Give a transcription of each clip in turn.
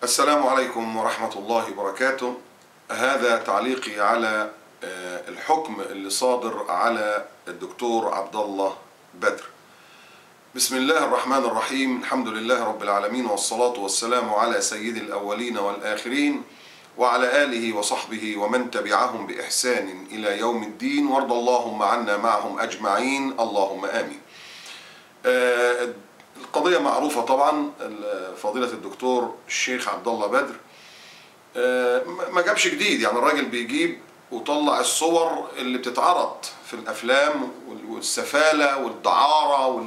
السلام عليكم ورحمة الله وبركاته. هذا تعليقي على الحكم اللي صادر على الدكتور عبد الله بدر. بسم الله الرحمن الرحيم، الحمد لله رب العالمين، والصلاة والسلام على سيد الأولين والآخرين وعلى آله وصحبه ومن تبعهم بإحسان إلى يوم الدين، وارض اللهم عنا معهم أجمعين، اللهم آمين. القضية معروفة طبعا. فضيلة الدكتور الشيخ عبد الله بدر ما جابش جديد، يعني الراجل بيجيب وطلع الصور اللي بتتعرض في الأفلام والسفالة والدعارة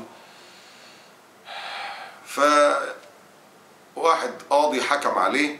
فواحد قاضي حكم عليه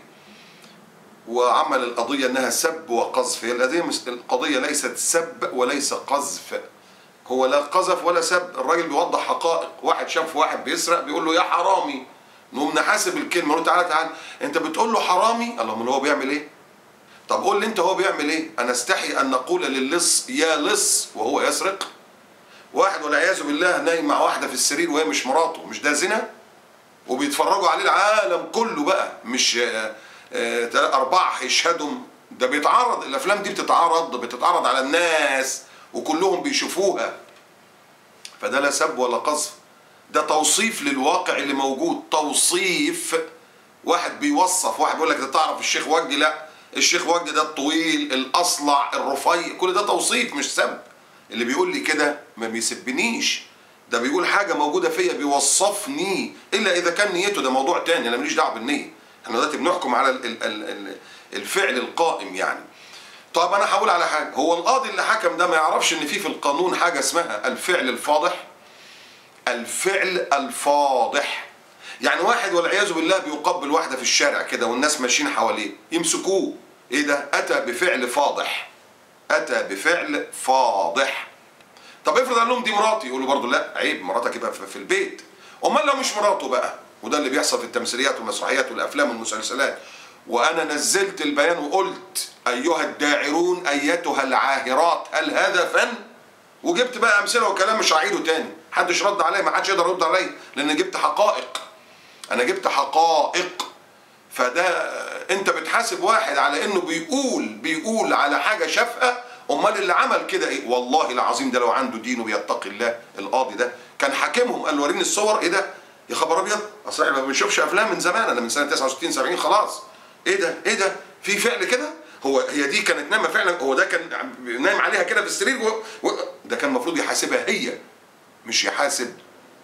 وعمل القضية انها سب وقذف. هي القضية ليست سب وليس قذف، هو لا قذف ولا سب، الراجل بيوضح حقائق. واحد شاف واحد بيسرق بيقول له يا حرامي، نقوم نحاسب الكلمة، نقول له تعالى انت بتقول له حرامي، الله امال هو بيعمل ايه؟ طب قول لي انت هو بيعمل ايه؟ انا استحي ان نقول للص يا لص وهو يسرق. واحد والعياذ بالله نايم مع واحدة في السرير وهي مش مراته، مش ده زنا؟ وبيتفرجوا عليه العالم كله بقى، مش 4 هيشهدوا. ده بيتعرض، الافلام دي بتتعرض على الناس وكلهم بيشوفوها. فده لا سب ولا قذف، ده توصيف للواقع اللي موجود، توصيف. واحد بيوصف واحد، بيقول لك ده تعرف الشيخ وجدي؟ لا، الشيخ وجدي ده الطويل الاصلع الرفيع، كل ده توصيف مش سب. اللي بيقول لي كده ما بيسبنيش، ده بيقول حاجه موجوده فيا بيوصفني، الا اذا كان نيته ده موضوع تاني، انا ماليش دعوه بالنيه. احنا دلوقتي بنحكم على الفعل القائم يعني. طب انا هقول على حاجه، هو القاضي اللي حكم ده ما يعرفش ان في القانون حاجه اسمها الفعل الفاضح؟ الفعل الفاضح يعني واحد والعياذ بالله بيقبل واحده في الشارع كده والناس ماشيين حواليه، يمسكوه، ايه ده؟ اتى بفعل فاضح، اتى بفعل فاضح. طب افرض قال لهم دي مراتي، يقولوا برضه لا عيب، مراتك يبقى في البيت. امال لو مش مراته بقى؟ وده اللي بيحصل في التمثيليات والمسرحيات والافلام والمسلسلات. وانا نزلت البيان وقلت ايها الداعرون ايتها العاهرات هل هذا فن؟ وجبت بقى امثله وكلام مش هعيده تاني، محدش رد عليا، ما حدش يقدر يرد عليا، لان جبت حقائق، انا جبت حقائق. فده انت بتحاسب واحد على انه بيقول على حاجه شافها، امال اللي عمل كده ايه؟ والله العظيم ده لو عنده دين وبيتقي الله القاضي ده كان حاكمهم، قال وريني الصور. ايه ده يا خبر ابيض؟ اصل احنا ما بنشوفش افلام من زمان، انا من سنه 69 70 خلاص. ايه ده؟ ايه ده؟ في فعل كده؟ هي دي كانت نايمه فعلا؟ هو ده كان نايم عليها كده في السرير ده كان المفروض يحاسبها هي، مش يحاسب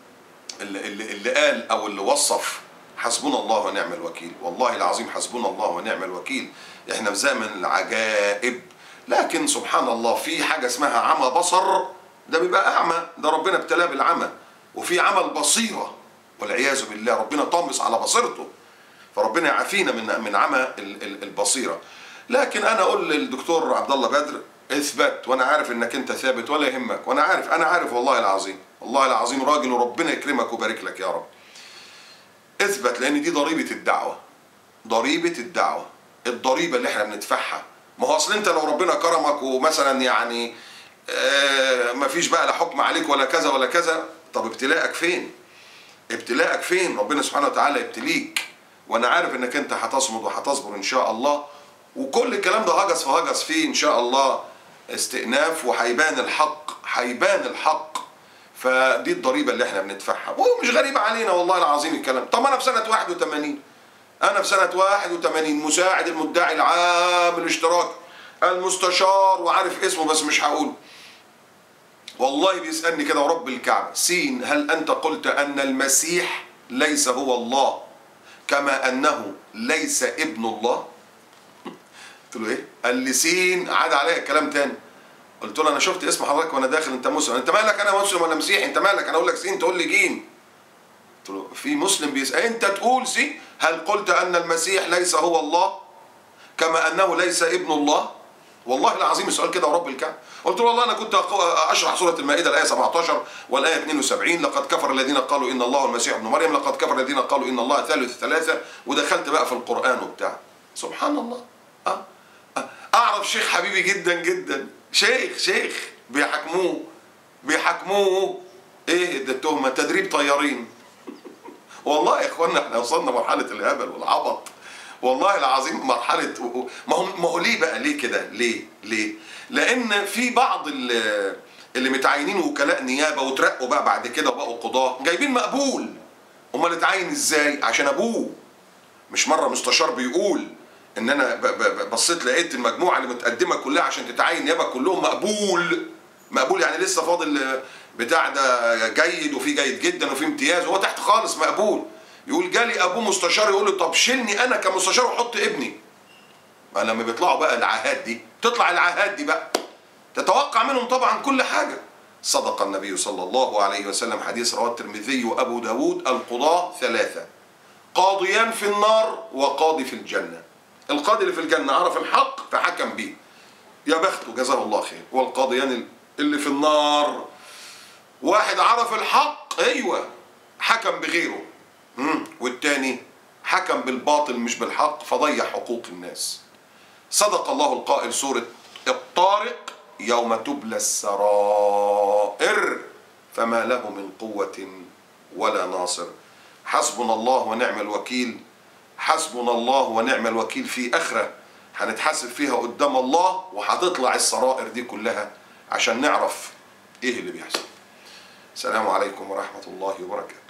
اللي قال او اللي وصف. حسبنا الله ونعم الوكيل، والله العظيم حسبنا الله ونعم الوكيل. احنا في زمن العجائب، لكن سبحان الله في حاجه اسمها عمى بصر، ده بيبقى اعمى، ده ربنا ابتلاه بالعمى. وفي عمى البصيره والعياذ بالله، ربنا طامس على بصيرته، فربنا يعافينا من عمى البصيره. لكن انا اقول للدكتور عبد الله بدر اثبت، وانا عارف انك انت ثابت ولا يهمك، وانا عارف والله العظيم، والله العظيم راجل، وربنا يكرمك ويبارك لك يا رب. اثبت، لان دي ضريبه الدعوه، ضريبه الدعوه، الضريبه اللي احنا بندفعها. ما هو اصل انت لو ربنا كرمك ومثلا يعني ما فيش بقى لا حكم عليك ولا كذا ولا كذا، طب ابتلاءك فين؟ ابتلاءك فين؟ ربنا سبحانه وتعالى يبتليك، وانا عارف انك انت هتصمد وهتصبر ان شاء الله، وكل الكلام ده هجس فهجس فيه ان شاء الله استئناف، وهيبان الحق، هيبان الحق. فدي الضريبه اللي احنا بندفعها، ومش غريبه علينا والله العظيم الكلام. طب انا في سنه 81، انا في سنه 81 مساعد المدعي العام الاشتراكي المستشار، وعارف اسمه بس مش هقوله، والله بيسالني كده ورب الكعبه، سين هل انت قلت ان المسيح ليس هو الله كما انه ليس ابن الله؟ قلت له ايه؟ قال لي سين، عاد عليا الكلام تاني. قلت له انا شفت اسم حضرتك وانا داخل، انت مسلم، انت مالك انا مسلم ولا مسيحي؟ انت مالك؟ انا اقول لك سين تقول لي جيم. قلت له في مسلم بيسال، انت تقول سين هل قلت ان المسيح ليس هو الله كما انه ليس ابن الله؟ والله العظيم السؤال كده ورب الكعبه. قلت له والله انا كنت اشرح سوره المائده الايه 17 والايه 72، لقد كفر الذين قالوا ان الله المسيح ابن مريم، لقد كفر الذين قالوا ان الله ثالث ثلاثه، ودخلت بقى في القران وبتاع. سبحان الله. اعرف شيخ حبيبي جدا جدا، شيخ بيحكموه ايه ده؟ التهمه تدريب طيارين. والله يا اخوانا احنا وصلنا مرحله الهبل والعبط. والله العظيم مرحله. ما هو ليه بقى؟ ليه كده؟ ليه؟ لان في بعض اللي متعينين وكلاء نيابه وترقوا بقى بعد كده وبقوا قضاه جايبين مقبول. امال اتعين ازاي؟ عشان ابوه. مش مره مستشار بيقول ان انا بصيت لقيت المجموعه اللي متقدمه كلها عشان تتعين نيابه كلهم مقبول يعني لسه فاضل بتاع ده جيد وفي جيد جدا وفي امتياز وهو تحت خالص مقبول. يقول جالي ابوه مستشار يقول له طب شيلني انا كمستشار وحط ابني. ما لما بيطلعوا بقى العاهات دي، تطلع العاهات دي بقى تتوقع منهم طبعا كل حاجه. صدق النبي صلى الله عليه وسلم، حديث رواه الترمذي وابو داود: القضاة ثلاثه، قاضيان في النار وقاضي في الجنه. القاضي اللي في الجنه عرف الحق فحكم به، يا بخته جزاه الله خير. والقاضيان اللي في النار واحد عرف الحق ايوه حكم بغيره، والتاني حكم بالباطل مش بالحق فضيع حقوق الناس. صدق الله القائل، سورة الطارق: يوم تبلى السرائر فما له من قوة ولا ناصر. حسبنا الله ونعم الوكيل. حسبنا الله ونعم الوكيل. في آخرة هنتحاسب فيها قدام الله وهتطلع السرائر دي كلها عشان نعرف ايه اللي بيحصل. السلام عليكم ورحمة الله وبركاته.